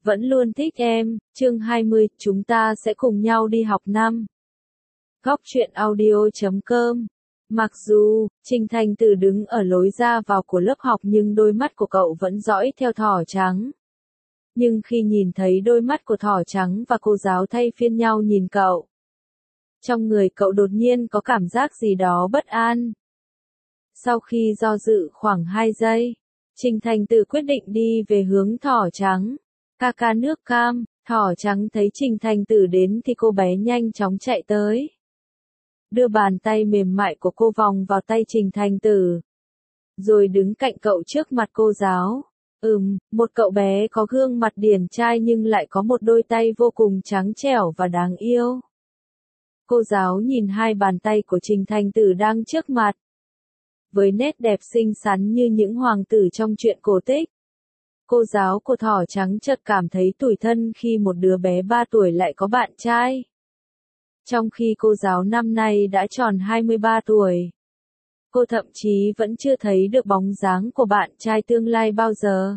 vẫn luôn thích em. Chương 20, chúng ta sẽ cùng nhau đi học năm. Góc truyện audio.com. Mặc dù, Trình Thành Tử đứng ở lối ra vào của lớp học nhưng đôi mắt của cậu vẫn dõi theo thỏ trắng. Nhưng khi nhìn thấy đôi mắt của thỏ trắng và cô giáo thay phiên nhau nhìn cậu, trong người cậu đột nhiên có cảm giác gì đó bất an. Sau khi do dự khoảng 2 giây, Trình Thành Tử quyết định đi về hướng thỏ trắng. Ca ca nước cam, thỏ trắng thấy Trình Thành Tử đến thì cô bé nhanh chóng chạy tới. Đưa bàn tay mềm mại của cô vòng vào tay Trình Thành Tử. Rồi đứng cạnh cậu trước mặt cô giáo. Một cậu bé có gương mặt điển trai nhưng lại có một đôi tay vô cùng trắng trẻo và đáng yêu. Cô giáo nhìn hai bàn tay của Trình Thành Tử đang trước mặt. Với nét đẹp xinh xắn như những hoàng tử trong truyện cổ tích. Cô giáo của thỏ trắng chợt cảm thấy tủi thân khi một đứa bé 3 tuổi lại có bạn trai. Trong khi cô giáo năm nay đã tròn 23 tuổi. Cô thậm chí vẫn chưa thấy được bóng dáng của bạn trai tương lai bao giờ.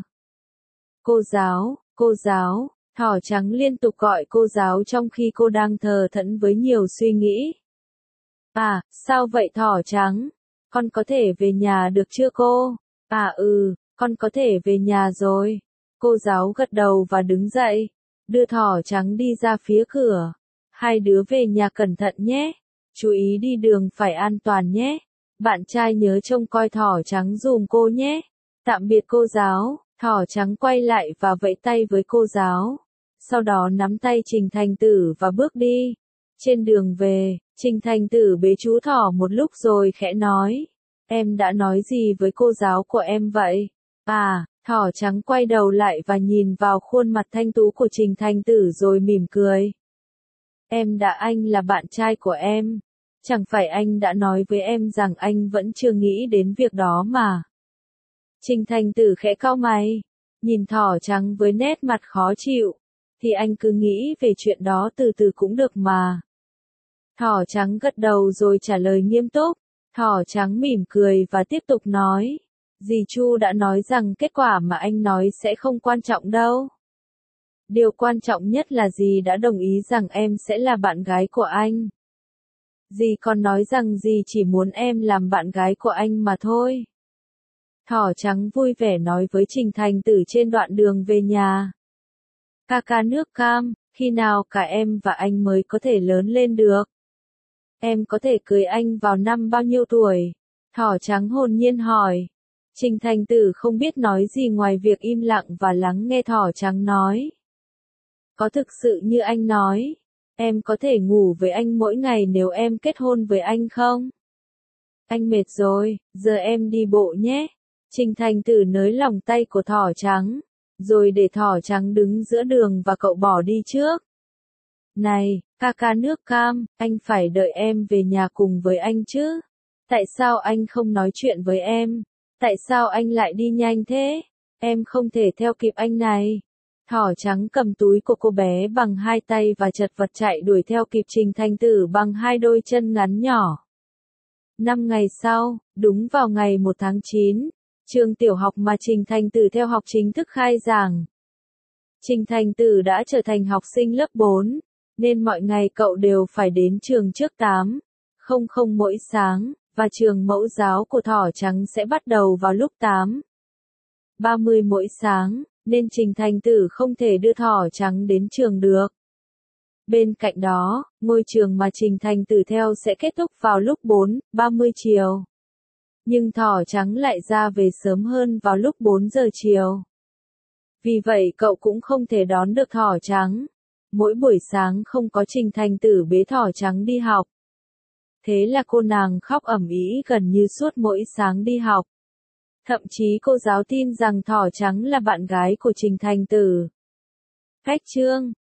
Cô giáo, thỏ trắng liên tục gọi cô giáo trong khi cô đang thờ thẫn với nhiều suy nghĩ. À, sao vậy thỏ trắng? Con có thể về nhà được chưa cô? Con có thể về nhà rồi. Cô giáo gật đầu và đứng dậy, đưa thỏ trắng đi ra phía cửa. Hai đứa về nhà cẩn thận nhé. Chú ý đi đường phải an toàn nhé. Bạn trai nhớ trông coi thỏ trắng giùm cô nhé. Tạm biệt cô giáo. Thỏ trắng quay lại và vẫy tay với cô giáo. Sau đó nắm tay Trình Thành Tử và bước đi. Trên đường về, Trình Thành Tử bế chú thỏ một lúc rồi khẽ nói. Em đã nói gì với cô giáo của em vậy? Thỏ trắng quay đầu lại và nhìn vào khuôn mặt thanh tú của Trình Thành Tử rồi mỉm cười. Anh là bạn trai của em. Chẳng phải anh đã nói với em rằng anh vẫn chưa nghĩ đến việc đó mà. Trình Thành Tử khẽ cau mày, nhìn thỏ trắng với nét mặt khó chịu. Thì anh cứ nghĩ về chuyện đó từ từ cũng được mà. Thỏ trắng gật đầu rồi trả lời nghiêm túc. Thỏ trắng mỉm cười và tiếp tục nói. Dì Chu đã nói rằng kết quả mà anh nói sẽ không quan trọng đâu. Điều quan trọng nhất là dì đã đồng ý rằng em sẽ là bạn gái của anh. Dì còn nói rằng dì chỉ muốn em làm bạn gái của anh mà thôi. Thỏ trắng vui vẻ nói với Trình Thành Tử trên đoạn đường về nhà. Ca ca nước cam, khi nào cả em và anh mới có thể lớn lên được? Em có thể cưới anh vào năm bao nhiêu tuổi? Thỏ trắng hồn nhiên hỏi. Trình Thành Tử không biết nói gì ngoài việc im lặng và lắng nghe thỏ trắng nói. Có thực sự như anh nói, em có thể ngủ với anh mỗi ngày nếu em kết hôn với anh không? Anh mệt rồi, giờ em đi bộ nhé. Trình Thành Tử nới lỏng tay của thỏ trắng, rồi để thỏ trắng đứng giữa đường và cậu bỏ đi trước. Này, ca ca nước cam, anh phải đợi em về nhà cùng với anh chứ? Tại sao anh không nói chuyện với em? Tại sao anh lại đi nhanh thế? Em không thể theo kịp anh này. Thỏ trắng cầm túi của cô bé bằng hai tay và chật vật chạy đuổi theo kịp Trình Thành Tử bằng hai đôi chân ngắn nhỏ. 5 ngày sau, đúng vào ngày 1 tháng 9, trường tiểu học mà Trình Thành Tử theo học chính thức khai giảng. Trình Thành Tử đã trở thành học sinh lớp 4, nên mọi ngày cậu đều phải đến trường trước 8:00 mỗi sáng, và trường mẫu giáo của thỏ trắng sẽ bắt đầu vào lúc 8:30 mỗi sáng, nên Trình Thành Tử không thể đưa thỏ trắng đến trường được. Bên cạnh đó, ngôi trường mà Trình Thành Tử theo sẽ kết thúc vào lúc 4:30 chiều. Nhưng thỏ trắng lại ra về sớm hơn vào lúc 4 giờ chiều. Vì vậy cậu cũng không thể đón được thỏ trắng. Mỗi buổi sáng không có Trình Thành Tử bế thỏ trắng đi học. Thế là cô nàng khóc ầm ĩ gần như suốt mỗi sáng đi học. Thậm chí cô giáo tin rằng thỏ trắng là bạn gái của Trình Thành Tử. Cách chương